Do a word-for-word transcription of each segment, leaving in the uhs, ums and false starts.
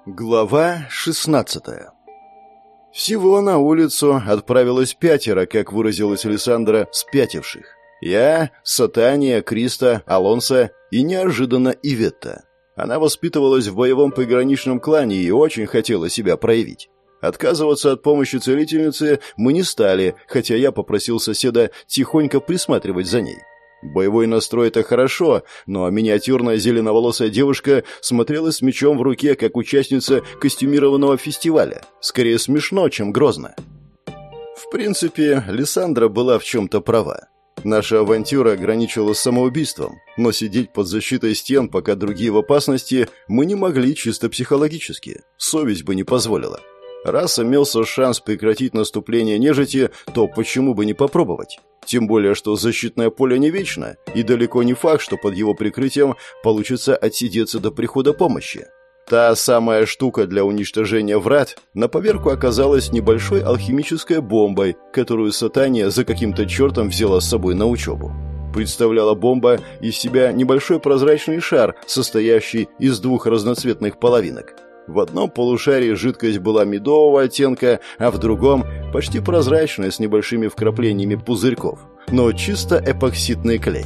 Глава шестнадцатая. Всего на улицу отправилось пятеро, как выразилась Александра, спятивших. Я, Сатания, Криста, Алонсо и неожиданно Иветта. Она воспитывалась в боевом пограничном клане и очень хотела себя проявить. Отказываться от помощи целительницы мы не стали, хотя я попросил соседа тихонько присматривать за ней. Боевой настрой — это хорошо, но миниатюрная зеленоволосая девушка смотрелась с мечом в руке, как участница костюмированного фестиваля. Скорее смешно, чем грозно. В принципе, Лиссандра была в чем-то права. Наша авантюра ограничивалась самоубийством, но сидеть под защитой стен, пока другие в опасности, мы не могли чисто психологически. Совесть бы не позволила. Раз имелся шанс прекратить наступление нежити, то почему бы не попробовать? Тем более, что защитное поле не вечно, и далеко не факт, что под его прикрытием получится отсидеться до прихода помощи. Та самая штука для уничтожения врат на поверку оказалась небольшой алхимической бомбой, которую Сатания за каким-то чертом взяла с собой на учебу. Представляла бомба из себя небольшой прозрачный шар, состоящий из двух разноцветных половинок. В одном полушарии жидкость была медового оттенка, а в другом – почти прозрачная с небольшими вкраплениями пузырьков, но чисто эпоксидный клей.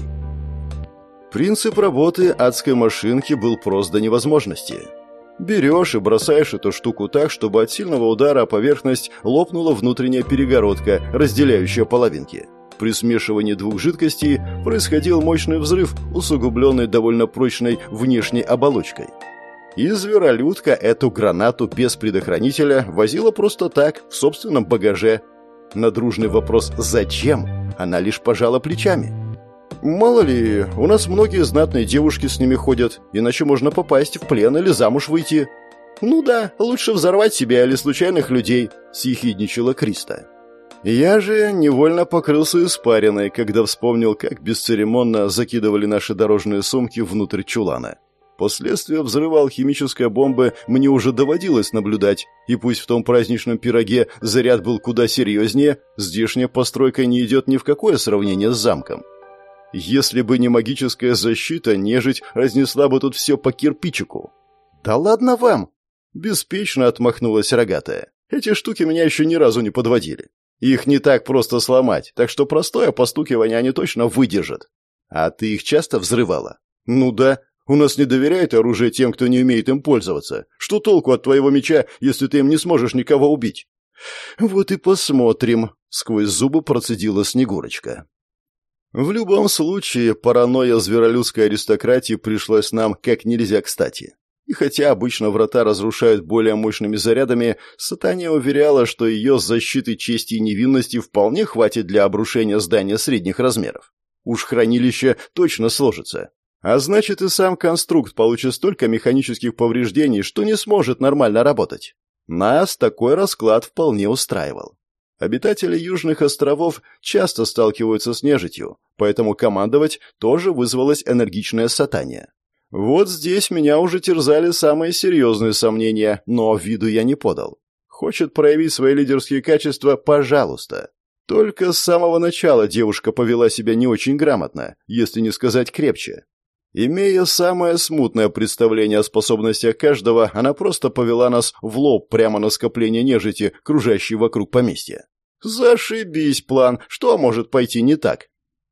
Принцип работы адской машинки был прост до невозможности. Берешь и бросаешь эту штуку так, чтобы от сильного удара о поверхность лопнула внутренняя перегородка, разделяющая половинки. При смешивании двух жидкостей происходил мощный взрыв, усугубленный довольно прочной внешней оболочкой. И зверолюдка эту гранату без предохранителя возила просто так, в собственном багаже. На дружный вопрос «Зачем?» она лишь пожала плечами. «Мало ли, у нас многие знатные девушки с ними ходят, иначе можно попасть в плен или замуж выйти». «Ну да, лучше взорвать себя или случайных людей», — съехидничала Криста. Я же невольно покрылся испариной, когда вспомнил, как бесцеремонно закидывали наши дорожные сумки внутрь чулана. Последствия взрыва алхимической бомбы мне уже доводилось наблюдать, и пусть в том праздничном пироге заряд был куда серьезнее, здешняя постройка не идет ни в какое сравнение с замком. Если бы не магическая защита, нежить разнесла бы тут все по кирпичику. «Да ладно вам!» — беспечно отмахнулась рогатая. «Эти штуки меня еще ни разу не подводили. Их не так просто сломать, так что простое постукивание они точно выдержат». «А ты их часто взрывала?» «Ну да. У нас не доверяют оружие тем, кто не умеет им пользоваться. Что толку от твоего меча, если ты им не сможешь никого убить?» «Вот и посмотрим», — сквозь зубы процедила Снегурочка. В любом случае, паранойя зверолюдской аристократии пришлась нам как нельзя кстати. И хотя обычно врата разрушают более мощными зарядами, Сатания уверяла, что ее защиты чести и невинности вполне хватит для обрушения здания средних размеров. Уж хранилище точно сложится. А значит, и сам конструкт получит столько механических повреждений, что не сможет нормально работать. Нас такой расклад вполне устраивал. Обитатели Южных островов часто сталкиваются с нежитью, поэтому командовать тоже вызвалась энергичная Сатания. Вот здесь меня уже терзали самые серьезные сомнения, но виду я не подал. Хочет проявить свои лидерские качества – пожалуйста. Только с самого начала девушка повела себя не очень грамотно, если не сказать крепче. Имея самое смутное представление о способностях каждого, она просто повела нас в лоб прямо на скопление нежити, кружащей вокруг поместья. Зашибись план, что может пойти не так?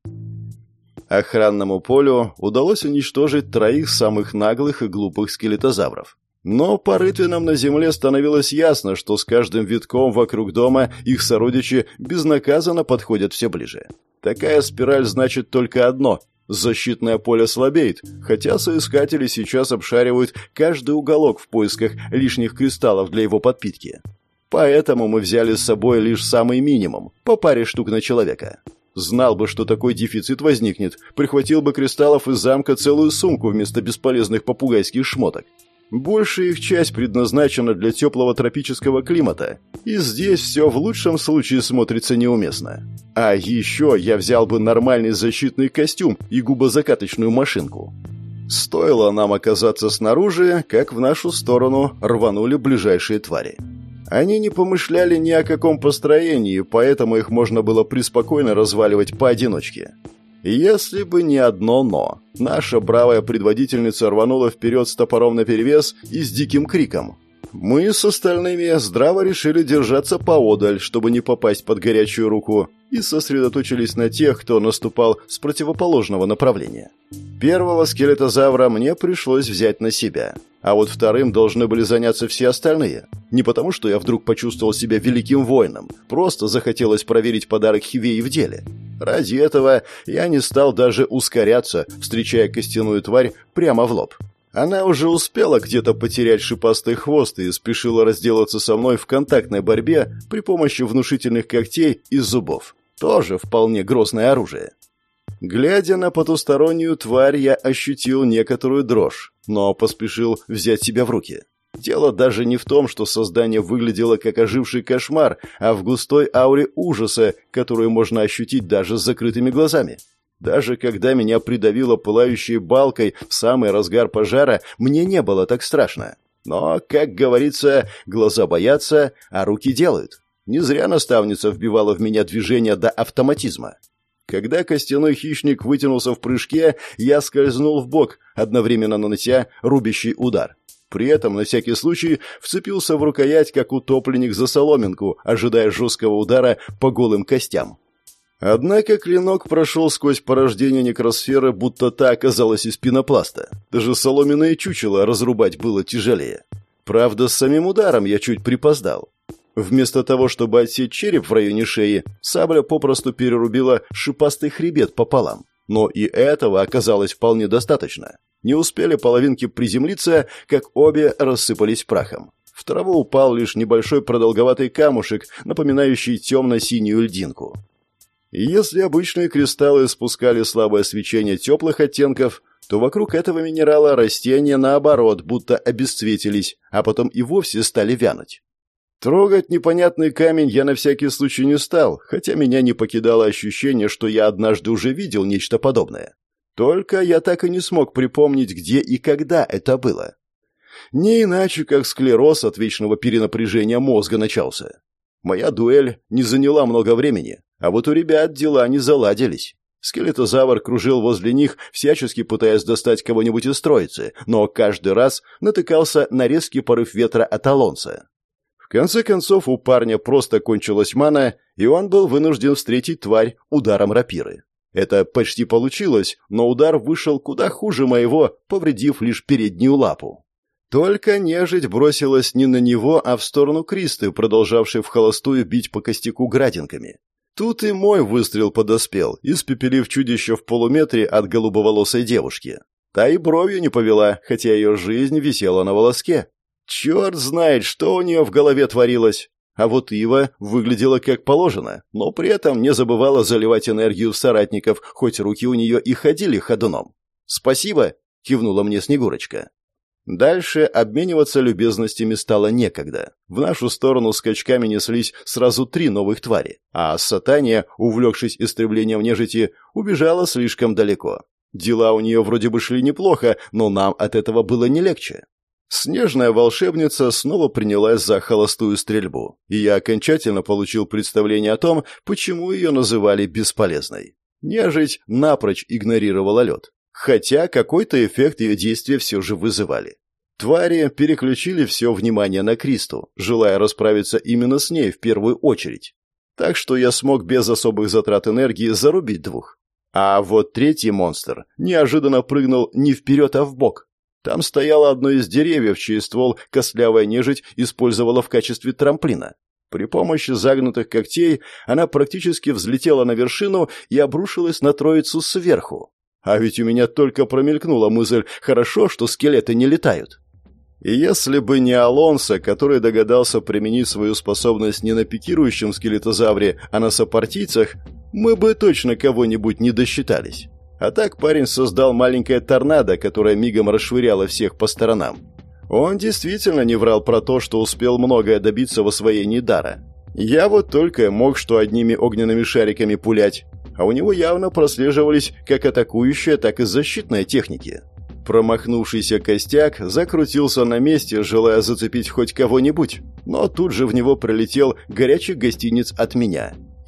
Охранному полю удалось уничтожить троих самых наглых и глупых скелетозавров. Но по рытвинам на земле становилось ясно, что с каждым витком вокруг дома их сородичи безнаказанно подходят все ближе. Такая спираль значит только одно – защитное поле слабеет, хотя соискатели сейчас обшаривают каждый уголок в поисках лишних кристаллов для его подпитки. Поэтому мы взяли с собой лишь самый минимум, по паре штук на человека. Знал бы, что такой дефицит возникнет, прихватил бы кристаллов из замка целую сумку вместо бесполезных попугайских шмоток. Большая их часть предназначена для теплого тропического климата, и здесь все в лучшем случае смотрится неуместно. А еще я взял бы нормальный защитный костюм и губозакаточную машинку. Стоило нам оказаться снаружи, как в нашу сторону рванули ближайшие твари. Они не помышляли ни о каком построении, поэтому их можно было преспокойно разваливать поодиночке. Если бы не одно «но». Наша бравая предводительница рванула вперед с топором наперевес и с диким криком. Мы с остальными здраво решили держаться поодаль, чтобы не попасть под горячую руку, и сосредоточились на тех, кто наступал с противоположного направления. Первого скелетозавра мне пришлось взять на себя, а вот вторым должны были заняться все остальные. Не потому, что я вдруг почувствовал себя великим воином, просто захотелось проверить подарок Хивеи в деле. Ради этого я не стал даже ускоряться, встречая костяную тварь прямо в лоб. Она уже успела где-то потерять шипастый хвост и спешила разделаться со мной в контактной борьбе при помощи внушительных когтей и зубов. Тоже вполне грозное оружие. Глядя на потустороннюю тварь, я ощутил некоторую дрожь, но поспешил взять себя в руки. Дело даже не в том, что создание выглядело как оживший кошмар, а в густой ауре ужаса, которую можно ощутить даже с закрытыми глазами. Даже когда меня придавило пылающей балкой в самый разгар пожара, мне не было так страшно. Но, как говорится, глаза боятся, а руки делают. Не зря наставница вбивала в меня движение до автоматизма. Когда костяной хищник вытянулся в прыжке, я скользнул вбок, одновременно нанося рубящий удар. При этом, на всякий случай, вцепился в рукоять, как утопленник за соломинку, ожидая жесткого удара по голым костям. Однако клинок прошел сквозь порождение некросферы, будто та оказалась из пенопласта. Даже соломенное чучело разрубать было тяжелее. Правда, с самим ударом я чуть припоздал. Вместо того, чтобы отсечь череп в районе шеи, сабля попросту перерубила шипастый хребет пополам. Но и этого оказалось вполне достаточно. Не успели половинки приземлиться, как обе рассыпались прахом. В траву упал лишь небольшой продолговатый камушек, напоминающий темно-синюю льдинку. Если обычные кристаллы спускали слабое свечение теплых оттенков, то вокруг этого минерала растения, наоборот, будто обесцветились, а потом и вовсе стали вянуть. Трогать непонятный камень я на всякий случай не стал, хотя меня не покидало ощущение, что я однажды уже видел нечто подобное. Только я так и не смог припомнить, где и когда это было. Не иначе, как склероз от вечного перенапряжения мозга начался. Моя дуэль не заняла много времени, а вот у ребят дела не заладились. Скелетозавр кружил возле них, всячески пытаясь достать кого-нибудь из троицы, но каждый раз натыкался на резкий порыв ветра от Алонса. В конце концов, у парня просто кончилась мана, и он был вынужден встретить тварь ударом рапиры. Это почти получилось, но удар вышел куда хуже моего, повредив лишь переднюю лапу. Только нежить бросилась не на него, а в сторону Кристы, продолжавшей вхолостую бить по костяку градинками. Тут и мой выстрел подоспел, испепелив чудище в полуметре от голубоволосой девушки. Та и бровью не повела, хотя ее жизнь висела на волоске. Черт знает, что у нее в голове творилось. А вот Ива выглядела как положено, но при этом не забывала заливать энергию в соратников, хоть руки у нее и ходили ходуном. «Спасибо!» — кивнула мне Снегурочка. Дальше обмениваться любезностями стало некогда. В нашу сторону скачками неслись сразу три новых твари, а Сатания, увлекшись истреблением нежити, убежала слишком далеко. Дела у нее вроде бы шли неплохо, но нам от этого было не легче. Снежная волшебница снова принялась за холостую стрельбу, и я окончательно получил представление о том, почему ее называли бесполезной. Нежить напрочь игнорировала лед. Хотя какой-то эффект ее действия все же вызывали. Твари переключили все внимание на Кристу, желая расправиться именно с ней в первую очередь. Так что я смог без особых затрат энергии зарубить двух. А вот третий монстр неожиданно прыгнул не вперед, а вбок. Там стояло одно из деревьев, чей ствол костлявая нежить использовала в качестве трамплина. При помощи загнутых когтей она практически взлетела на вершину и обрушилась на троицу сверху. А ведь у меня только промелькнула мысль, хорошо, что скелеты не летают. И если бы не Алонсо, который догадался применить свою способность не на пикирующем скелетозавре, а на сопартийцах, мы бы точно кого-нибудь не досчитались. А так парень создал маленькое торнадо, которое мигом расшвыряло всех по сторонам. Он действительно не врал про то, что успел многое добиться в освоении дара. Я вот только мог что одними огненными шариками пулять, а у него явно прослеживались как атакующая, так и защитная техники. Промахнувшийся костяк закрутился на месте, желая зацепить хоть кого-нибудь, но тут же в него прилетел горячий гостиниц от меня.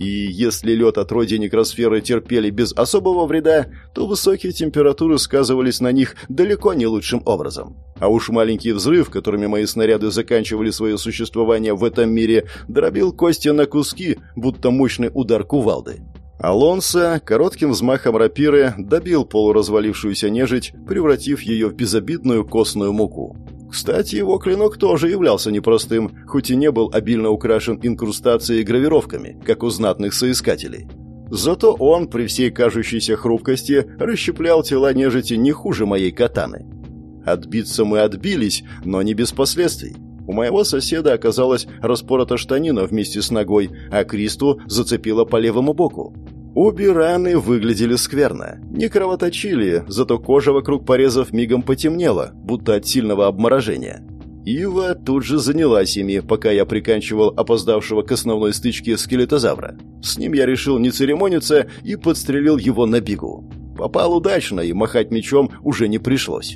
И если лед от роди некросферы терпели без особого вреда, то высокие температуры сказывались на них далеко не лучшим образом. А уж маленький взрыв, которыми мои снаряды заканчивали свое существование в этом мире, дробил кости на куски, будто мощный удар кувалды. Алонсо коротким взмахом рапиры добил полуразвалившуюся нежить, превратив ее в безобидную костную муку. Кстати, его клинок тоже являлся непростым, хоть и не был обильно украшен инкрустацией и гравировками, как у знатных соискателей. Зато он, при всей кажущейся хрупкости, расщеплял тела нежити не хуже моей катаны. Отбиться мы отбились, но не без последствий. У моего соседа оказалась распорота штанина вместе с ногой, а Кристу зацепило по левому боку. Обе раны выглядели скверно. Не кровоточили, зато кожа вокруг порезов мигом потемнела, будто от сильного обморожения. Ива тут же занялась ими, пока я приканчивал опоздавшего к основной стычке скелетозавра. С ним я решил не церемониться и подстрелил его на бегу. Попал удачно, и махать мечом уже не пришлось.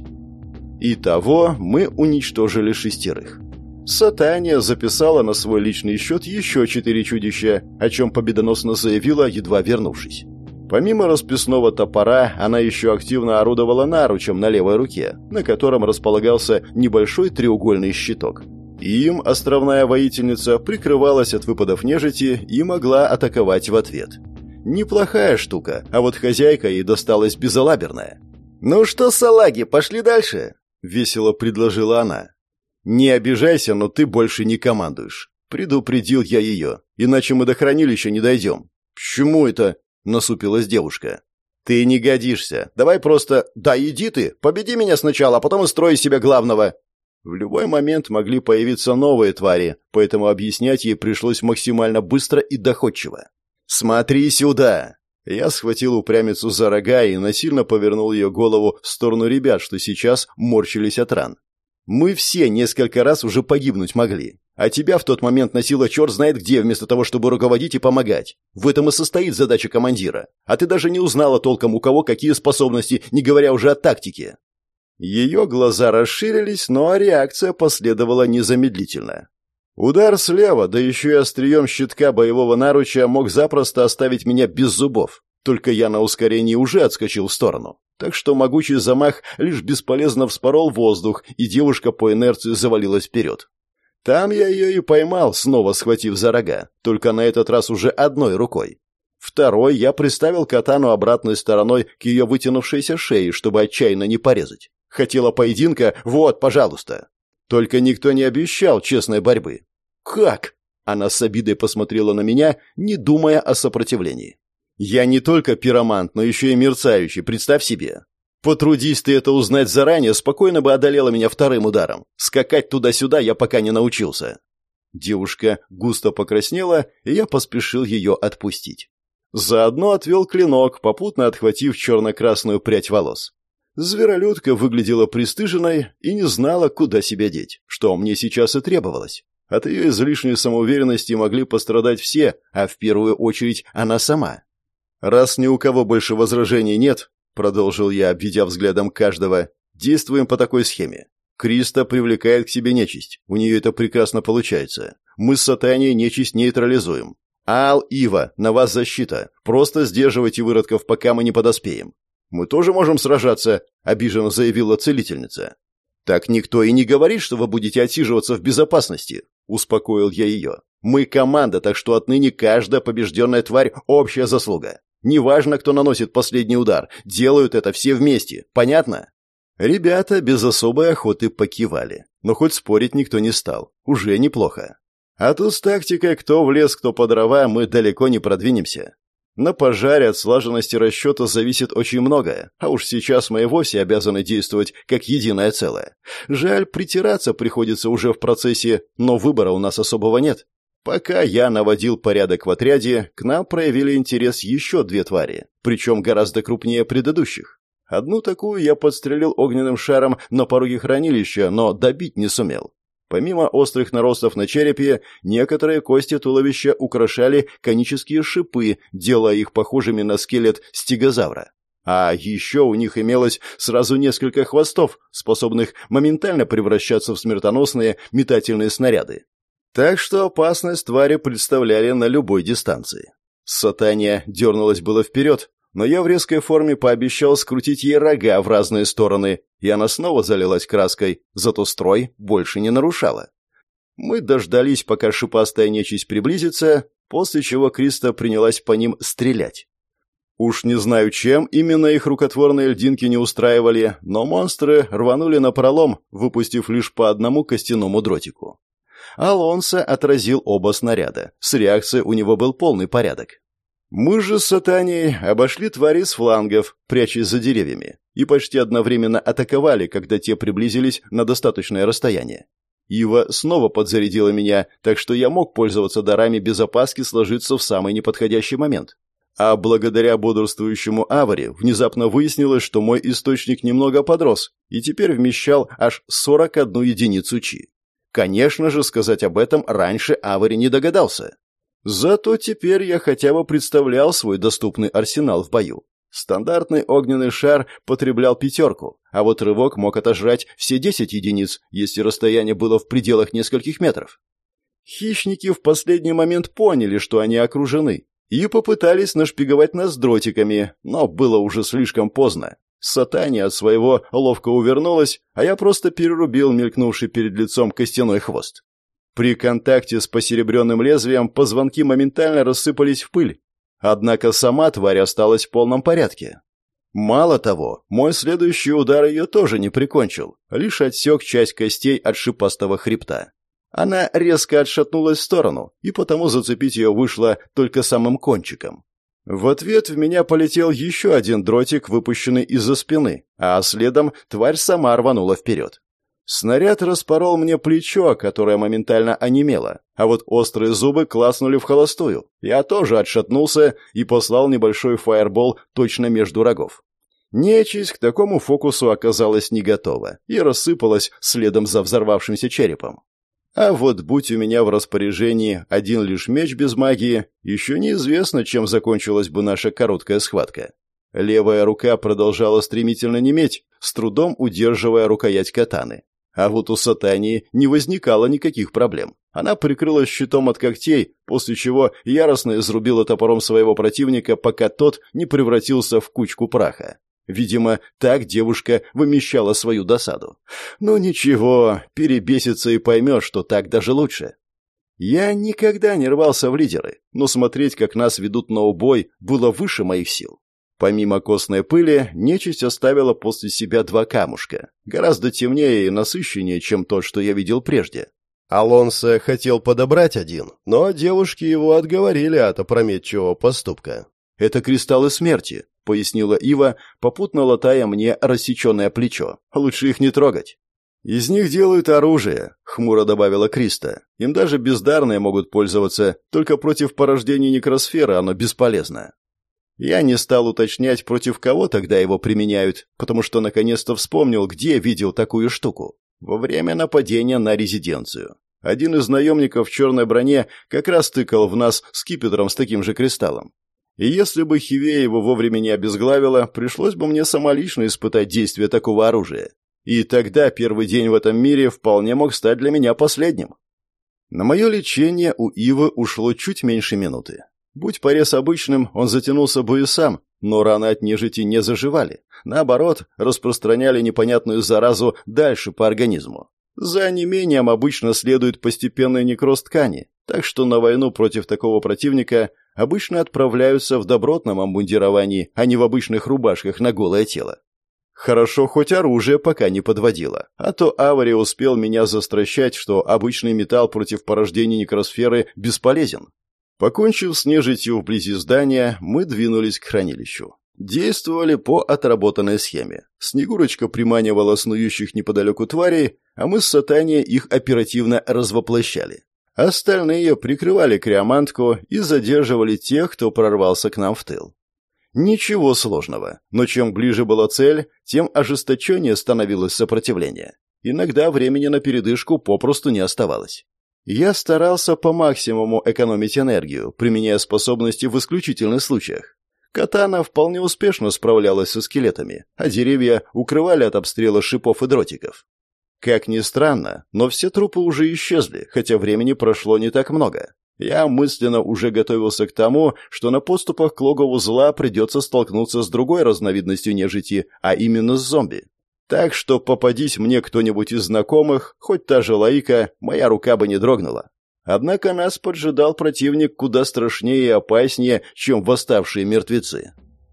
Итого мы уничтожили шестерых. Сатания записала на свой личный счет еще четыре чудища, о чем победоносно заявила, едва вернувшись. Помимо расписного топора, она еще активно орудовала наручем на левой руке, на котором располагался небольшой треугольный щиток. Им островная воительница прикрывалась от выпадов нежити и могла атаковать в ответ. Неплохая штука, а вот хозяйка ей досталась безалаберная. «Ну что, салаги, пошли дальше?» — весело предложила она. «Не обижайся, но ты больше не командуешь», — предупредил я ее, «иначе мы до хранилища не дойдем». «Почему это?» — насупилась девушка. «Ты не годишься. Давай просто... Да иди ты, победи меня сначала, а потом и строй из себя главного». В любой момент могли появиться новые твари, поэтому объяснять ей пришлось максимально быстро и доходчиво. «Смотри сюда!» Я схватил упрямицу за рога и насильно повернул ее голову в сторону ребят, что сейчас морщились от ран. Мы все несколько раз уже погибнуть могли, а тебя в тот момент носило черт знает где, вместо того, чтобы руководить и помогать. В этом и состоит задача командира. А ты даже не узнала толком, у кого какие способности, не говоря уже о тактике. Ее глаза расширились, но реакция последовала незамедлительно. Удар слева, да еще и острием щитка боевого наруча мог запросто оставить меня без зубов. Только я на ускорении уже отскочил в сторону. Так что могучий замах лишь бесполезно вспорол воздух, и девушка по инерции завалилась вперед. Там я ее и поймал, снова схватив за рога, только на этот раз уже одной рукой. Второй я приставил катану обратной стороной к ее вытянувшейся шее, чтобы отчаянно не порезать. Хотела поединка? Вот, пожалуйста. Только никто не обещал честной борьбы. «Как?» — она с обидой посмотрела на меня, не думая о сопротивлении. «Я не только пиромант, но еще и мерцающий, представь себе. Потрудись ты это узнать заранее, спокойно бы одолела меня вторым ударом. Скакать туда-сюда я пока не научился». Девушка густо покраснела, и я поспешил ее отпустить. Заодно отвел клинок, попутно отхватив черно-красную прядь волос. Зверолюдка выглядела пристыженной и не знала, куда себя деть, что мне сейчас и требовалось. От ее излишней самоуверенности могли пострадать все, а в первую очередь она сама. «Раз ни у кого больше возражений нет», — продолжил я, обведя взглядом каждого, — «действуем по такой схеме. Криста привлекает к себе нечисть. У нее это прекрасно получается. Мы с Сатанией нечисть нейтрализуем. Ал, Ива, на вас защита. Просто сдерживайте выродков, пока мы не подоспеем». «Мы тоже можем сражаться», — обиженно заявила целительница. «Так никто и не говорит, что вы будете отсиживаться в безопасности», — успокоил я ее. «Мы команда, так что отныне каждая побежденная тварь — общая заслуга. Неважно, кто наносит последний удар, делают это все вместе. Понятно?» Ребята без особой охоты покивали, но хоть спорить никто не стал. Уже неплохо. А тут с тактикой кто в лес, кто по дрова, мы далеко не продвинемся. На пожаре от слаженности расчета зависит очень многое, а уж сейчас мы и вовсе обязаны действовать как единое целое. Жаль, притираться приходится уже в процессе, но выбора у нас особого нет. Пока я наводил порядок в отряде, к нам проявили интерес еще две твари, причем гораздо крупнее предыдущих. Одну такую я подстрелил огненным шаром на пороге хранилища, но добить не сумел. Помимо острых наростов на черепе, некоторые кости туловища украшали конические шипы, делая их похожими на скелет стегозавра. А еще у них имелось сразу несколько хвостов, способных моментально превращаться в смертоносные метательные снаряды. Так что опасность твари представляли на любой дистанции. Сатания дернулась было вперед, но я в резкой форме пообещал скрутить ей рога в разные стороны, и она снова залилась краской, зато строй больше не нарушала. Мы дождались, пока шипастая нечисть приблизится, после чего Криста принялась по ним стрелять. Уж не знаю, чем именно их рукотворные льдинки не устраивали, но монстры рванули напролом, выпустив лишь по одному костяному дротику. Алонсо отразил оба снаряда, с реакцией у него был полный порядок. Мы же с Сатанией обошли твари с флангов, прячась за деревьями, и почти одновременно атаковали, когда те приблизились на достаточное расстояние. Ива снова подзарядила меня, так что я мог пользоваться дарами без опаски сложиться в самый неподходящий момент. А благодаря бодрствующему Аваре внезапно выяснилось, что мой источник немного подрос и теперь вмещал аж сорок одну единицу чи. Конечно же, сказать об этом раньше Авари не догадался. Зато теперь я хотя бы представлял свой доступный арсенал в бою. Стандартный огненный шар потреблял пятерку, а вот рывок мог отожрать все десять единиц, если расстояние было в пределах нескольких метров. Хищники в последний момент поняли, что они окружены, и попытались нашпиговать нас дротиками, но было уже слишком поздно. Сатания от своего ловко увернулась, а я просто перерубил мелькнувший перед лицом костяной хвост. При контакте с посеребренным лезвием позвонки моментально рассыпались в пыль, однако сама тварь осталась в полном порядке. Мало того, мой следующий удар ее тоже не прикончил, лишь отсек часть костей от шипастого хребта. Она резко отшатнулась в сторону, и потому зацепить ее вышло только самым кончиком. В ответ в меня полетел еще один дротик, выпущенный из-за спины, а следом тварь сама рванула вперед. Снаряд распорол мне плечо, которое моментально онемело, а вот острые зубы клацнули в холостую. Я тоже отшатнулся и послал небольшой фаербол точно между рогов. Нечисть к такому фокусу оказалась не готова и рассыпалась следом за взорвавшимся черепом. А вот будь у меня в распоряжении один лишь меч без магии, еще неизвестно, чем закончилась бы наша короткая схватка. Левая рука продолжала стремительно неметь, с трудом удерживая рукоять катаны. А вот у Сатании не возникало никаких проблем. Она прикрылась щитом от когтей, после чего яростно изрубила топором своего противника, пока тот не превратился в кучку праха. Видимо, так девушка вымещала свою досаду. Ну ничего, перебесится и поймет, что так даже лучше. Я никогда не рвался в лидеры, но смотреть, как нас ведут на убой, было выше моих сил. Помимо костной пыли, нечисть оставила после себя два камушка, гораздо темнее и насыщеннее, чем тот, что я видел прежде. Алонсо хотел подобрать один, но девушки его отговорили от опрометчивого поступка. «Это кристаллы смерти», — пояснила Ива, попутно латая мне рассеченное плечо. «Лучше их не трогать». «Из них делают оружие», — хмуро добавила Криста. «Им даже бездарные могут пользоваться, только против порождений некросферы оно бесполезно». Я не стал уточнять, против кого тогда его применяют, потому что наконец-то вспомнил, где видел такую штуку. Во время нападения на резиденцию. Один из наемников в черной броне как раз тыкал в нас скипетром с таким же кристаллом. И если бы Хивея его вовремя не обезглавила, пришлось бы мне самолично испытать действие такого оружия. И тогда первый день в этом мире вполне мог стать для меня последним. На мое лечение у Ивы ушло чуть меньше минуты. Будь порез обычным, он затянулся бы и сам, но раны от нежити не заживали. Наоборот, распространяли непонятную заразу дальше по организму. За онемением обычно следует постепенный некроз ткани, так что на войну против такого противника обычно отправляются в добротном обмундировании, а не в обычных рубашках на голое тело. Хорошо, хоть оружие пока не подводило, а то Авари успел меня застращать, что обычный металл против порождений некросферы бесполезен. Покончив с нежитью вблизи здания, мы двинулись к хранилищу. Действовали по отработанной схеме. Снегурочка приманивала снующих неподалеку тварей, а мы с Сатанией их оперативно развоплощали. Остальные прикрывали криомантку и задерживали тех, кто прорвался к нам в тыл. Ничего сложного, но чем ближе была цель, тем ожесточеннее становилось сопротивление. Иногда времени на передышку попросту не оставалось. Я старался по максимуму экономить энергию, применяя способности в исключительных случаях. Катана вполне успешно справлялась со скелетами, а деревья укрывали от обстрела шипов и дротиков. Как ни странно, но все трупы уже исчезли, хотя времени прошло не так много. Я мысленно уже готовился к тому, что на подступах к логову зла придется столкнуться с другой разновидностью нежити, а именно с зомби. Так что попадись мне кто-нибудь из знакомых, хоть та же Лаика, моя рука бы не дрогнула. Однако нас поджидал противник куда страшнее и опаснее, чем восставшие мертвецы.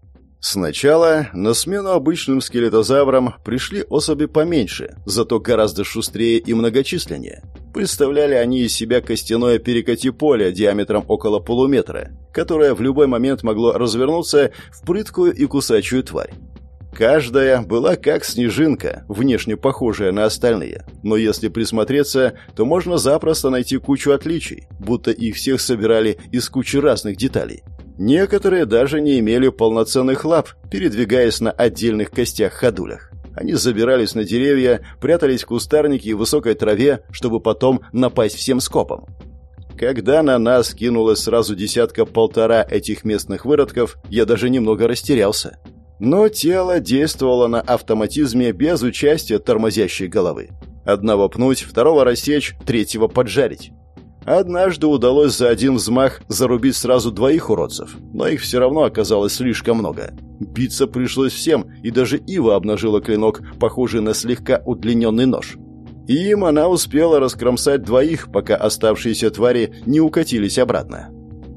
Сначала на смену обычным скелетозаврам пришли особи поменьше, зато гораздо шустрее и многочисленнее. Представляли они из себя костяное перекати-поле диаметром около полуметра, которое в любой момент могло развернуться в прыткую и кусачую тварь. Каждая была как снежинка, внешне похожая на остальные, но если присмотреться, то можно запросто найти кучу отличий, будто их всех собирали из кучи разных деталей. Некоторые даже не имели полноценных лап, передвигаясь на отдельных костях-ходулях. Они забирались на деревья, прятались в кустарнике и высокой траве, чтобы потом напасть всем скопом. Когда на нас кинулось сразу десятка-полтора этих местных выродков, я даже немного растерялся. Но тело действовало на автоматизме без участия тормозящей головы. Одного пнуть, второго рассечь, третьего поджарить. Однажды удалось за один взмах зарубить сразу двоих уродцев, но их все равно оказалось слишком много. Биться пришлось всем, и даже Ива обнажила клинок, похожий на слегка удлиненный нож. И им она успела раскромсать двоих, пока оставшиеся твари не укатились обратно.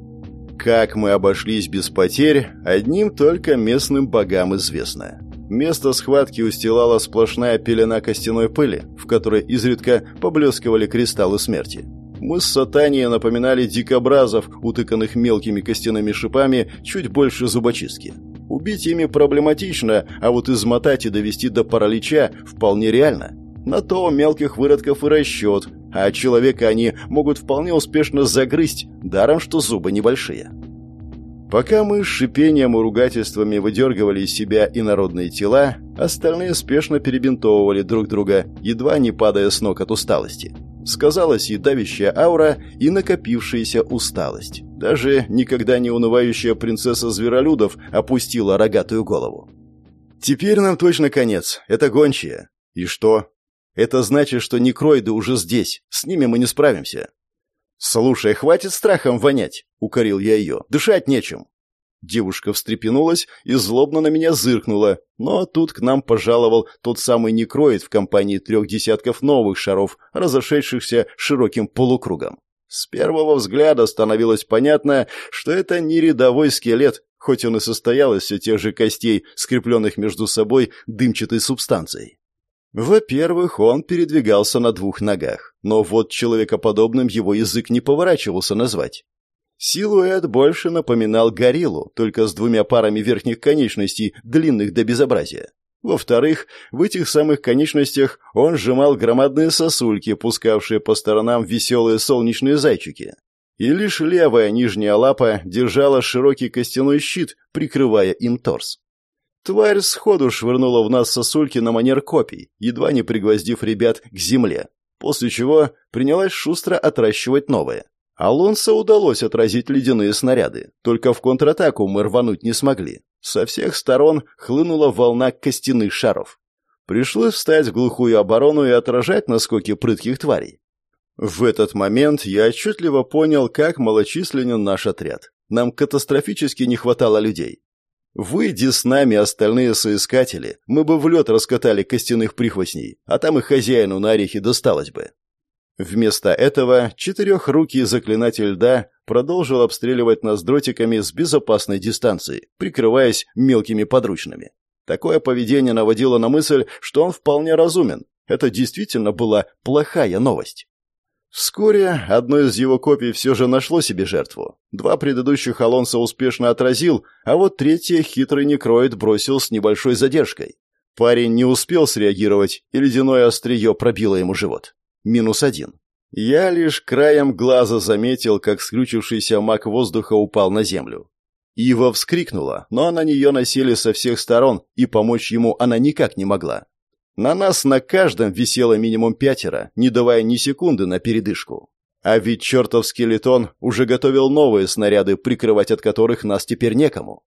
Как мы обошлись без потерь, одним только местным богам известно. Место схватки устилала сплошная пелена костяной пыли, в которой изредка поблескивали кристаллы смерти. Мы с Сатанией напоминали дикобразов, утыканных мелкими костяными шипами, чуть больше зубочистки. Убить ими проблематично, а вот измотать и довести до паралича вполне реально. На то у мелких выродков и расчет, а человека они могут вполне успешно загрызть, даром что зубы небольшие. Пока мы с шипением и ругательствами выдергивали из себя инородные тела, остальные спешно перебинтовывали друг друга, едва не падая с ног от усталости. Сказалась и давящая аура, и накопившаяся усталость. Даже никогда не унывающая принцесса зверолюдов опустила рогатую голову. «Теперь нам точно конец. Это гончие. И что? Это значит, что некроиды уже здесь. С ними мы не справимся». «Слушай, хватит страхом вонять», — укорил я ее. «Дышать нечем». Девушка встрепенулась и злобно на меня зыркнула, но тут к нам пожаловал тот самый некроид в компании трех десятков новых шаров, разошедшихся широким полукругом. С первого взгляда становилось понятно, что это не рядовой скелет, хоть он и состоял из все тех же костей, скрепленных между собой дымчатой субстанцией. Во-первых, он передвигался на двух ногах, но вот человекоподобным его язык не поворачивался назвать. Силуэт больше напоминал гориллу, только с двумя парами верхних конечностей, длинных до безобразия. Во-вторых, в этих самых конечностях он сжимал громадные сосульки, пускавшие по сторонам веселые солнечные зайчики. И лишь левая нижняя лапа держала широкий костяной щит, прикрывая им торс. Тварь сходу швырнула в нас сосульки на манер копий, едва не пригвоздив ребят к земле, после чего принялась шустро отращивать новые. Алонсо удалось отразить ледяные снаряды, только в контратаку мы рвануть не смогли. Со всех сторон хлынула волна костяных шаров. Пришлось встать в глухую оборону и отражать наскоки прытких тварей. В этот момент я отчетливо понял, как малочисленен наш отряд. Нам катастрофически не хватало людей. Выйди с нами остальные соискатели, мы бы в лед раскатали костяных прихвостней, а там и хозяину на орехи досталось бы. Вместо этого четырехрукий заклинатель льда продолжил обстреливать нас дротиками с безопасной дистанции, прикрываясь мелкими подручными. Такое поведение наводило на мысль, что он вполне разумен. Это действительно была плохая новость. Вскоре одно из его копий все же нашло себе жертву. Два предыдущих Алонсо успешно отразил, а вот третье хитрый некроид бросил с небольшой задержкой. Парень не успел среагировать, и ледяное острие пробило ему живот. Минус один. Я лишь краем глаза заметил, как скрючившийся маг воздуха упал на землю. Ива вскрикнула, но на нее насели со всех сторон, и помочь ему она никак не могла. На нас на каждом висело минимум пятеро, не давая ни секунды на передышку. А ведь чертов скелетон уже готовил новые снаряды, прикрывать от которых нас теперь некому.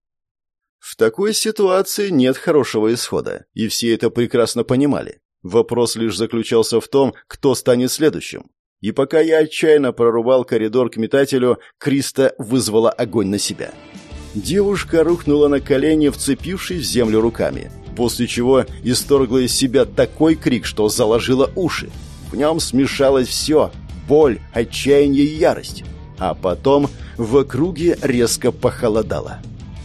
В такой ситуации нет хорошего исхода, и все это прекрасно понимали. Вопрос лишь заключался в том, кто станет следующим. И пока я отчаянно прорубал коридор к метателю, Криста вызвала огонь на себя. Девушка рухнула на колени, вцепившись в землю руками, после чего исторгла из себя такой крик, что заложила уши. В нем смешалось все – боль, отчаяние и ярость. А потом в округе резко похолодало.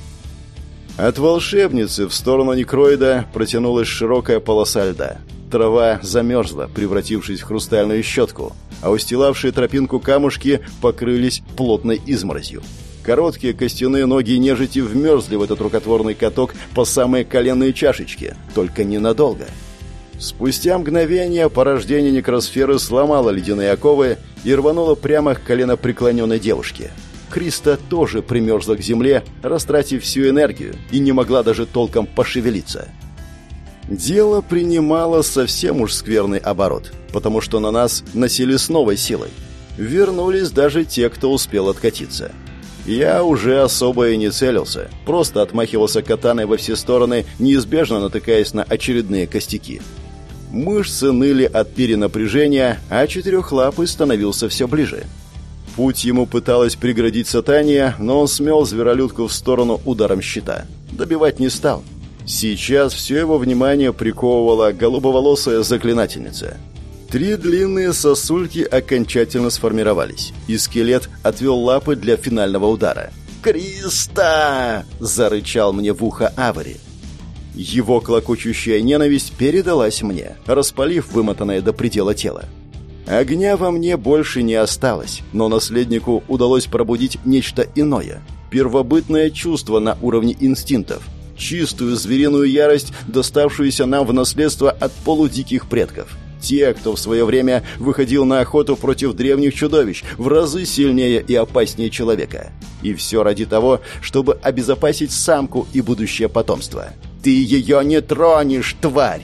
От волшебницы в сторону некроида протянулась широкая полоса льда. Трава замерзла, превратившись в хрустальную щетку, а устилавшие тропинку камушки покрылись плотной изморозью. Короткие костяные ноги нежити вмерзли в этот рукотворный каток по самые коленные чашечки, только ненадолго. Спустя мгновение порождение некросферы сломало ледяные оковы и рвануло прямо к коленопреклоненной девушке. Криста тоже примерзла к земле, растратив всю энергию, и не могла даже толком пошевелиться. Дело принимало совсем уж скверный оборот, потому что на нас насели с новой силой. Вернулись даже те, кто успел откатиться. Я уже особо и не целился, просто отмахивался катаной во все стороны, неизбежно натыкаясь на очередные костяки. Мышцы ныли от перенапряжения, а четырехлапый становился все ближе. Путь ему пыталась преградить Сатания, но он смел зверолюдку в сторону ударом щита. Добивать не стал. Сейчас все его внимание приковывала голубоволосая заклинательница. Три длинные сосульки окончательно сформировались, и скелет отвел лапы для финального удара. «Криста!» – зарычал мне в ухо Авари. Его клокочущая ненависть передалась мне, распалив вымотанное до предела тело. Огня во мне больше не осталось, но наследнику удалось пробудить нечто иное. Первобытное чувство на уровне инстинктов. Чистую звериную ярость, доставшуюся нам в наследство от полудиких предков. Те, кто в свое время выходил на охоту против древних чудовищ, в разы сильнее и опаснее человека. И все ради того, чтобы обезопасить самку и будущее потомство. «Ты ее не тронешь, тварь!»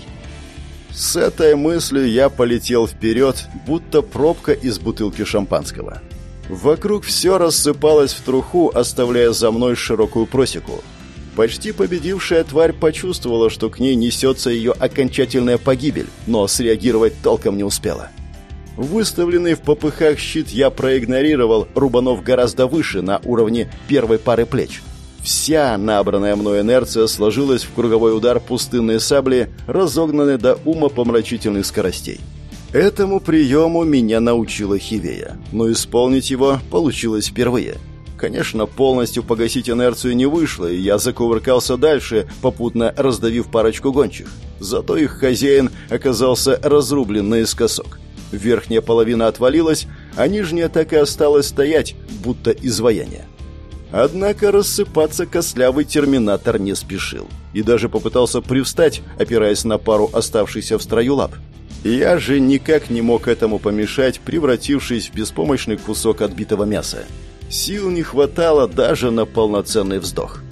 С этой мыслью я полетел вперед, будто пробка из бутылки шампанского. Вокруг все рассыпалось в труху, оставляя за мной широкую просеку. Почти победившая тварь почувствовала, что к ней несется ее окончательная погибель, но среагировать толком не успела. Выставленный в попыхах щит я проигнорировал, рубанув гораздо выше, на уровне первой пары плеч. Вся набранная мной инерция сложилась в круговой удар пустынной сабли, разогнанной до умопомрачительных скоростей. Этому приему меня научила Хивея, но исполнить его получилось впервые. Конечно, полностью погасить инерцию не вышло, и я закувыркался дальше, попутно раздавив парочку гончих. Зато их хозяин оказался разрублен наискосок. Верхняя половина отвалилась, а нижняя так и осталась стоять, будто изваяние. Однако рассыпаться костлявый терминатор не спешил и даже попытался привстать, опираясь на пару оставшихся в строю лап. Я же никак не мог этому помешать, превратившись в беспомощный кусок отбитого мяса. Сил не хватало даже на полноценный вздох.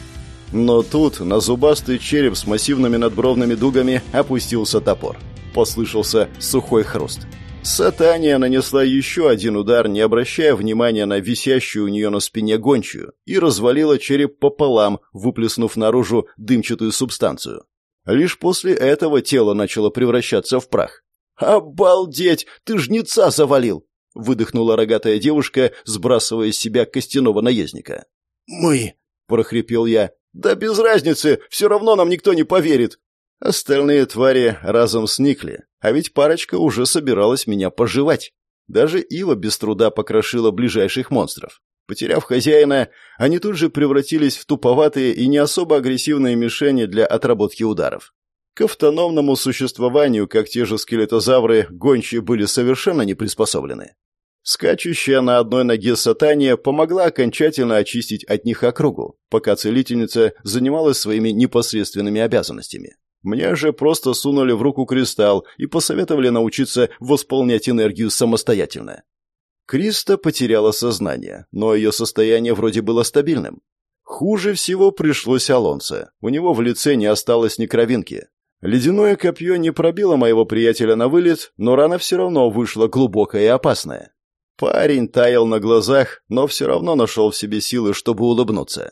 Но тут на зубастый череп с массивными надбровными дугами опустился топор. Послышался сухой хруст. Сатания нанесла еще один удар, не обращая внимания на висящую у нее на спине гончую, и развалила череп пополам, выплеснув наружу дымчатую субстанцию. Лишь после этого тело начало превращаться в прах. «Обалдеть! Ты жнеца завалил!» — выдохнула рогатая девушка, сбрасывая с себя костяного наездника. «Мы!» — прохрипел я. «Да без разницы! Все равно нам никто не поверит!» Остальные твари разом сникли, а ведь парочка уже собиралась меня пожевать. Даже Ива без труда покрошила ближайших монстров. Потеряв хозяина, они тут же превратились в туповатые и не особо агрессивные мишени для отработки ударов. К автономному существованию, как те же скелетозавры, гончие были совершенно не приспособлены. Скачущая на одной ноге Сатания помогла окончательно очистить от них округу, пока целительница занималась своими непосредственными обязанностями. Мне же просто сунули в руку кристалл и посоветовали научиться восполнять энергию самостоятельно. Криста потеряла сознание, но ее состояние вроде было стабильным. Хуже всего пришлось Алонсо. У него в лице не осталось ни кровинки. Ледяное копье не пробило моего приятеля на вылет, но рана все равно вышла глубокая и опасная. Парень таял на глазах, но все равно нашел в себе силы, чтобы улыбнуться.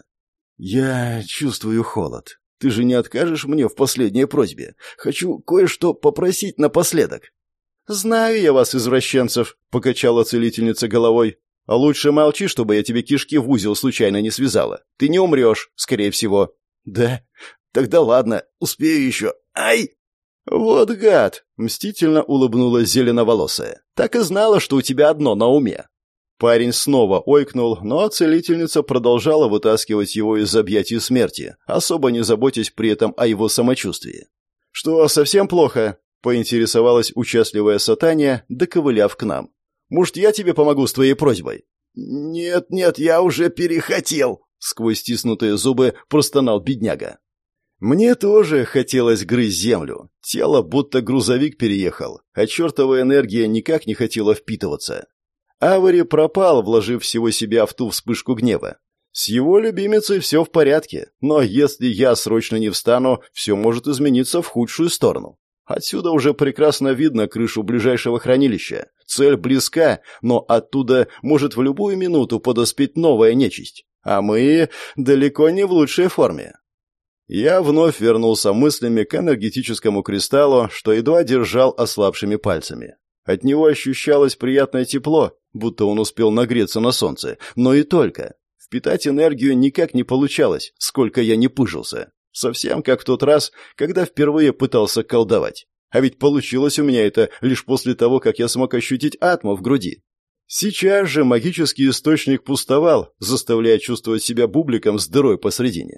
«Я чувствую холод. Ты же не откажешь мне в последней просьбе? Хочу кое-что попросить напоследок». «Знаю я вас, извращенцев», — покачала целительница головой. «А лучше молчи, чтобы я тебе кишки в узел случайно не связала. Ты не умрешь, скорее всего». «Да? Тогда ладно, успею еще. Ай!» «Вот гад!» — мстительно улыбнулась зеленоволосая. «Так и знала, что у тебя одно на уме». Парень снова ойкнул, но целительница продолжала вытаскивать его из объятий смерти, особо не заботясь при этом о его самочувствии. «Что, совсем плохо?» — поинтересовалась участливая Сатания, доковыляв к нам. «Может, я тебе помогу с твоей просьбой?» «Нет, нет, я уже перехотел!» — сквозь стиснутые зубы простонал бедняга. Мне тоже хотелось грызть землю. Тело будто грузовик переехал, а чертова энергия никак не хотела впитываться. Авари пропал, вложив всего себя в ту вспышку гнева. С его любимицей все в порядке, но если я срочно не встану, все может измениться в худшую сторону. Отсюда уже прекрасно видно крышу ближайшего хранилища. Цель близка, но оттуда может в любую минуту подоспеть новая нечисть. А мы далеко не в лучшей форме. Я вновь вернулся мыслями к энергетическому кристаллу, что едва держал ослабшими пальцами. От него ощущалось приятное тепло, будто он успел нагреться на солнце, но и только. Впитать энергию никак не получалось, сколько я не пыжился. Совсем как в тот раз, когда впервые пытался колдовать. А ведь получилось у меня это лишь после того, как я смог ощутить атму в груди. Сейчас же магический источник пустовал, заставляя чувствовать себя бубликом с дырой посредине.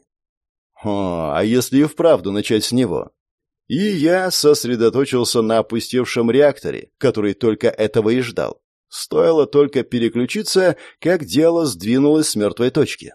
О, а если и вправду начать с него? И я сосредоточился на опустевшем реакторе, который только этого и ждал. Стоило только переключиться, как дело сдвинулось с мертвой точки.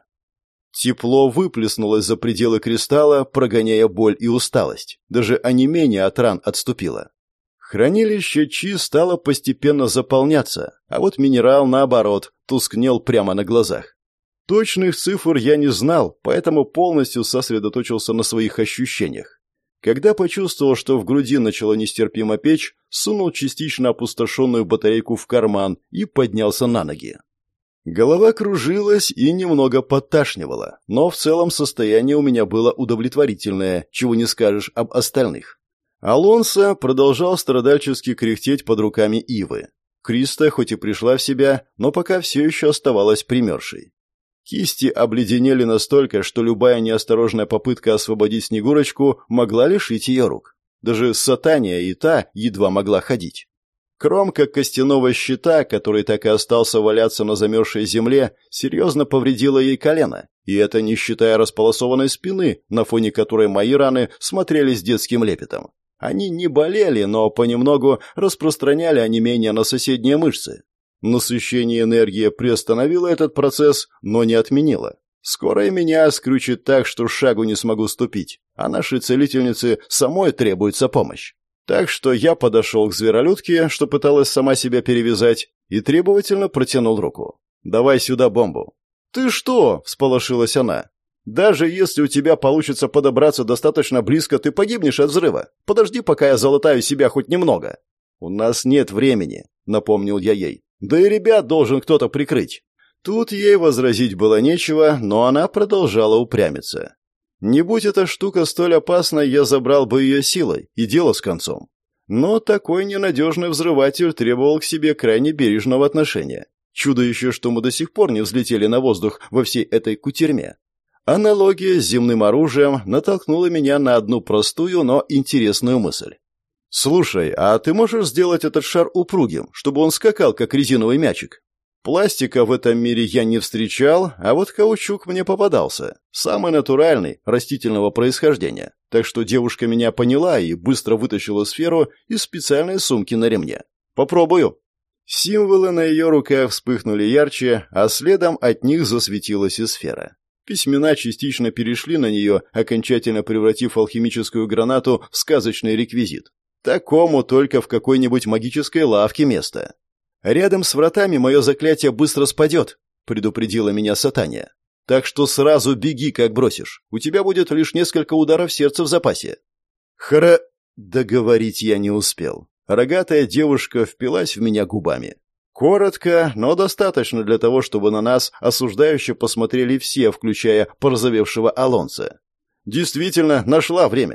Тепло выплеснулось за пределы кристалла, прогоняя боль и усталость. Даже онемение от ран отступило. Хранилище Чи стало постепенно заполняться, а вот минерал, наоборот, тускнел прямо на глазах. Точных цифр я не знал, поэтому полностью сосредоточился на своих ощущениях. Когда почувствовал, что в груди начало нестерпимо печь, сунул частично опустошенную батарейку в карман и поднялся на ноги. Голова кружилась и немного подташнивала, но в целом состояние у меня было удовлетворительное, чего не скажешь об остальных. Алонсо продолжал страдальчески кряхтеть под руками Ивы. Криста хоть и пришла в себя, но пока все еще оставалась примерзшей. Кисти обледенели настолько, что любая неосторожная попытка освободить Снегурочку могла лишить ее рук. Даже Сатания и та едва могла ходить. Кромка костяного щита, который так и остался валяться на замерзшей земле, серьезно повредила ей колено, и это не считая располосованной спины, на фоне которой мои раны смотрелись детским лепетом. Они не болели, но понемногу распространяли онемение на соседние мышцы. Насыщение энергии приостановило этот процесс, но не отменило. Скоро и меня скрючит так, что шагу не смогу ступить, а нашей целительнице самой требуется помощь. Так что я подошел к зверолюдке, что пыталась сама себя перевязать, и требовательно протянул руку. «Давай сюда бомбу». «Ты что?» – всполошилась она. «Даже если у тебя получится подобраться достаточно близко, ты погибнешь от взрыва. Подожди, пока я залатаю себя хоть немного». «У нас нет времени», – напомнил я ей. «Да и ребят должен кто-то прикрыть». Тут ей возразить было нечего, но она продолжала упрямиться. Не будь эта штука столь опасной, я забрал бы ее силой, и дело с концом. Но такой ненадежный взрыватель требовал к себе крайне бережного отношения. Чудо еще, что мы до сих пор не взлетели на воздух во всей этой кутерьме. Аналогия с земным оружием натолкнула меня на одну простую, но интересную мысль. «Слушай, а ты можешь сделать этот шар упругим, чтобы он скакал, как резиновый мячик?» Пластика в этом мире я не встречал, а вот каучук мне попадался. Самый натуральный, растительного происхождения. Так что девушка меня поняла и быстро вытащила сферу из специальной сумки на ремне. «Попробую». Символы на ее руках вспыхнули ярче, а следом от них засветилась и сфера. Письмена частично перешли на нее, окончательно превратив алхимическую гранату в сказочный реквизит. Такому только в какой-нибудь магической лавке место. «Рядом с вратами мое заклятие быстро спадет», — предупредила меня Сатания. «Так что сразу беги, как бросишь. У тебя будет лишь несколько ударов сердца в запасе». «Хра...» — договорить я не успел. Рогатая девушка впилась в меня губами. Коротко, но достаточно для того, чтобы на нас осуждающе посмотрели все, включая порозовевшего Алонса. Действительно, нашла время.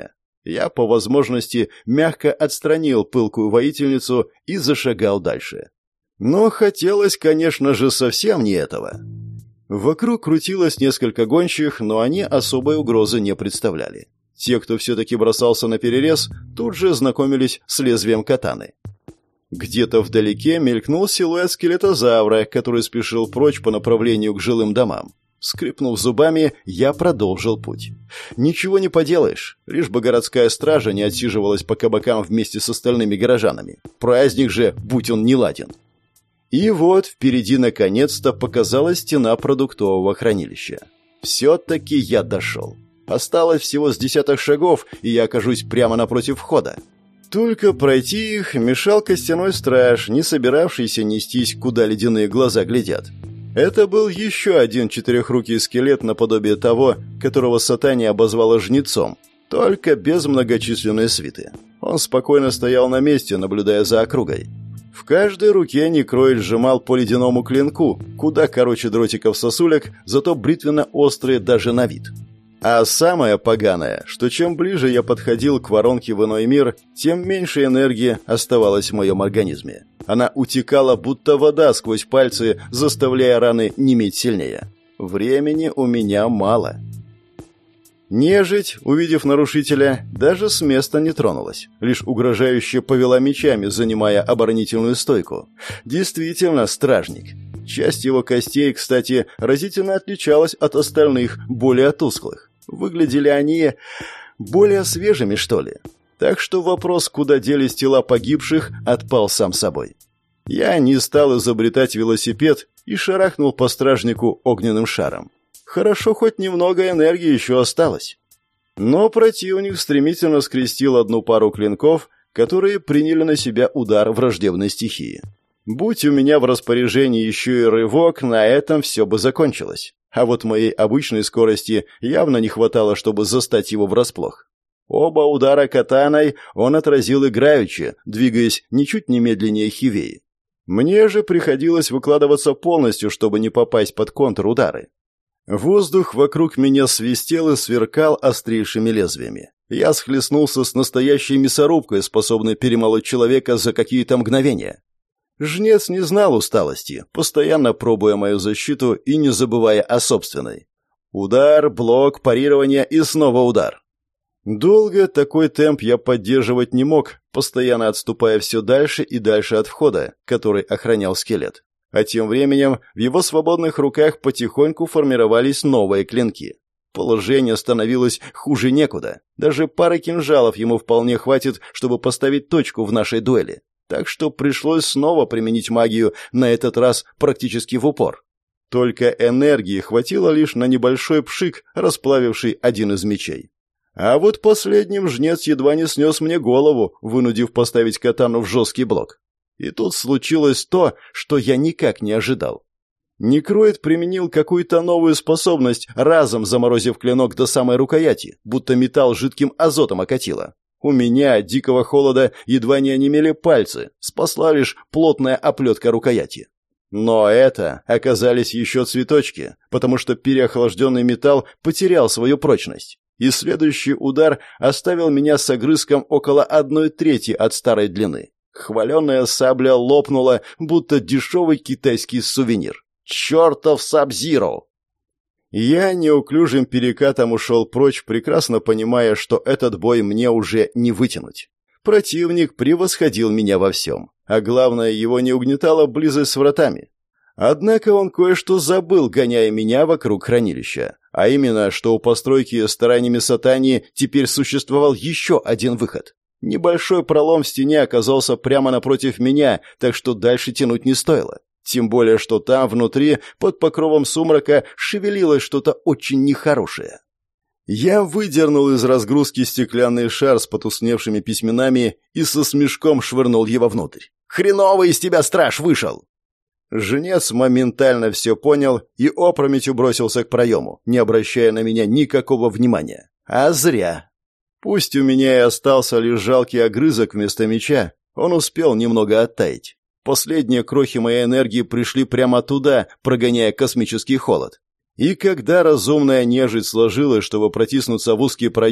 Я, по возможности, мягко отстранил пылкую воительницу и зашагал дальше. Но хотелось, конечно же, совсем не этого. Вокруг крутилось несколько гончих, но они особой угрозы не представляли. Те, кто все-таки бросался на перерез, тут же знакомились с лезвием катаны. Где-то вдалеке мелькнул силуэт скелетозавра, который спешил прочь по направлению к жилым домам. Скрипнув зубами, я продолжил путь. Ничего не поделаешь, лишь бы городская стража не отсиживалась по кабакам вместе с остальными горожанами. Праздник же, будь он неладен. И вот впереди наконец-то показалась стена продуктового хранилища. Все-таки я дошел. Осталось всего с десяток шагов, и я окажусь прямо напротив входа. Только пройти их мешал костяной страж, не собиравшийся нестись, куда ледяные глаза глядят. Это был еще один четырехрукий скелет наподобие того, которого Сатания обозвала жнецом, только без многочисленной свиты. Он спокойно стоял на месте, наблюдая за округой. В каждой руке Некроид сжимал по ледяному клинку, куда короче дротиков сосулек, зато бритвенно-острые даже на вид. А самое поганое, что чем ближе я подходил к воронке в иной мир, тем меньше энергии оставалось в моем организме. Она утекала, будто вода сквозь пальцы, заставляя раны неметь сильнее. Времени у меня мало. Нежить, увидев нарушителя, даже с места не тронулась, лишь угрожающе повела мечами, занимая оборонительную стойку. Действительно, стражник. Часть его костей, кстати, разительно отличалась от остальных, более тусклых. Выглядели они более свежими, что ли. Так что вопрос, куда делись тела погибших, отпал сам собой. Я не стал изобретать велосипед и шарахнул по стражнику огненным шаром. Хорошо, хоть немного энергии еще осталось. Но противник стремительно скрестил одну пару клинков, которые приняли на себя удар враждебной стихии. Будь у меня в распоряжении еще и рывок, на этом все бы закончилось. А вот моей обычной скорости явно не хватало, чтобы застать его врасплох. Оба удара катаной он отразил играючи, двигаясь ничуть не медленнее Хивеи. Мне же приходилось выкладываться полностью, чтобы не попасть под контрудары. Воздух вокруг меня свистел и сверкал острейшими лезвиями. Я схлестнулся с настоящей мясорубкой, способной перемолоть человека за какие-то мгновения. Жнец не знал усталости, постоянно пробуя мою защиту и не забывая о собственной. Удар, блок, парирование и снова удар. Долго такой темп я поддерживать не мог, постоянно отступая все дальше и дальше от входа, который охранял скелет. А тем временем в его свободных руках потихоньку формировались новые клинки. Положение становилось хуже некуда. Даже пары кинжалов ему вполне хватит, чтобы поставить точку в нашей дуэли. Так что пришлось снова применить магию, на этот раз практически в упор. Только энергии хватило лишь на небольшой пшик, расплавивший один из мечей. А вот последним жнец едва не снес мне голову, вынудив поставить катану в жесткий блок. И тут случилось то, что я никак не ожидал. Некроид применил какую-то новую способность, разом заморозив клинок до самой рукояти, будто металл жидким азотом окатило. У меня от дикого холода едва не онемели пальцы, спасла лишь плотная оплетка рукояти. Но это оказались еще цветочки, потому что переохлажденный металл потерял свою прочность. И следующий удар оставил меня с огрызком около одной трети от старой длины. Хваленая сабля лопнула, будто дешевый китайский сувенир. Чертов Саб-Зиро! Я неуклюжим перекатом ушел прочь, прекрасно понимая, что этот бой мне уже не вытянуть. Противник превосходил меня во всем, а главное, его не угнетала близость с вратами. Однако он кое-что забыл, гоняя меня вокруг хранилища, а именно, что у постройки стараниями Сатании теперь существовал еще один выход. Небольшой пролом в стене оказался прямо напротив меня, так что дальше тянуть не стоило. Тем более, что там, внутри, под покровом сумрака, шевелилось что-то очень нехорошее. Я выдернул из разгрузки стеклянный шар с потусневшими письменами и со смешком швырнул его внутрь. «Хреновый из тебя страж вышел!» Жнец моментально все понял и опрометью бросился к проему, не обращая на меня никакого внимания. А зря. Пусть у меня и остался лишь жалкий огрызок вместо меча, он успел немного оттаять. Последние крохи моей энергии пришли прямо туда, прогоняя космический холод. И когда разумная нежить сложилась, чтобы протиснуться в узкий проем,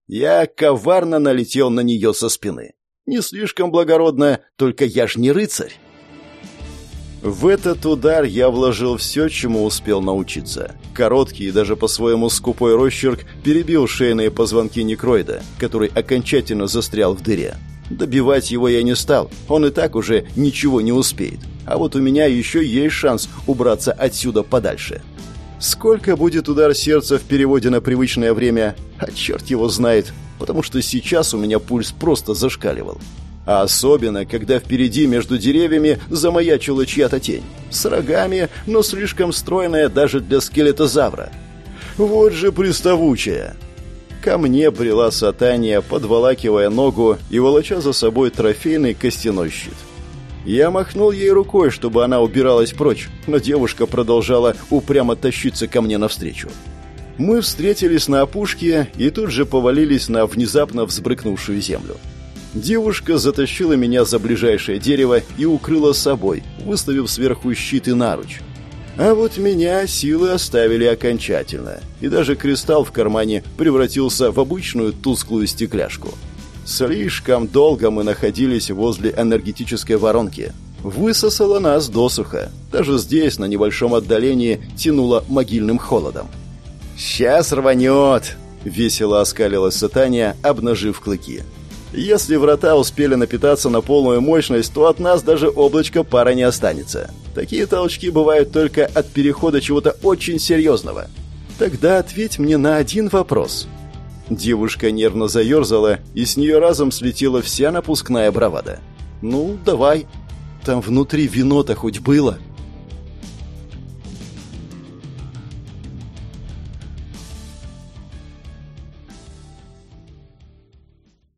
Я коварно налетел на нее со спины. Не слишком благородно, только я ж не рыцарь. В этот удар я вложил все, чему успел научиться. Короткий и даже по-своему скупой росчерк перебил шейные позвонки некроида, который окончательно застрял в дыре. Добивать его я не стал, он и так уже ничего не успеет. А вот у меня еще есть шанс убраться отсюда подальше. Сколько будет удар сердца в переводе на привычное время, а черт его знает, потому что сейчас у меня пульс просто зашкаливал. А особенно, когда впереди между деревьями замаячила чья-то тень. С рогами, но слишком стройная даже для скелетозавра. Вот же приставучая. Ко мне брела Сатания, подволакивая ногу и волоча за собой трофейный костяной щит. Я махнул ей рукой, чтобы она убиралась прочь, но девушка продолжала упрямо тащиться ко мне навстречу. Мы встретились на опушке и тут же повалились на внезапно взбрыкнувшую землю. Девушка затащила меня за ближайшее дерево и укрыла собой, выставив сверху щит и наруч. А вот меня силы оставили окончательно, и даже кристалл в кармане превратился в обычную тусклую стекляшку. Слишком долго мы находились возле энергетической воронки. Высосало нас досуха. Даже здесь, на небольшом отдалении, тянуло могильным холодом. «Сейчас рванет!» — весело оскалилась Сатания, обнажив клыки. Если врата успели напитаться на полную мощность, то от нас даже облачко пара не останется. Такие толчки бывают только от перехода чего-то очень серьезного. Тогда ответь мне на один вопрос. Девушка нервно заерзала, и с нее разом слетела вся напускная бравада. «Ну, давай. Там внутри вино-то хоть было?»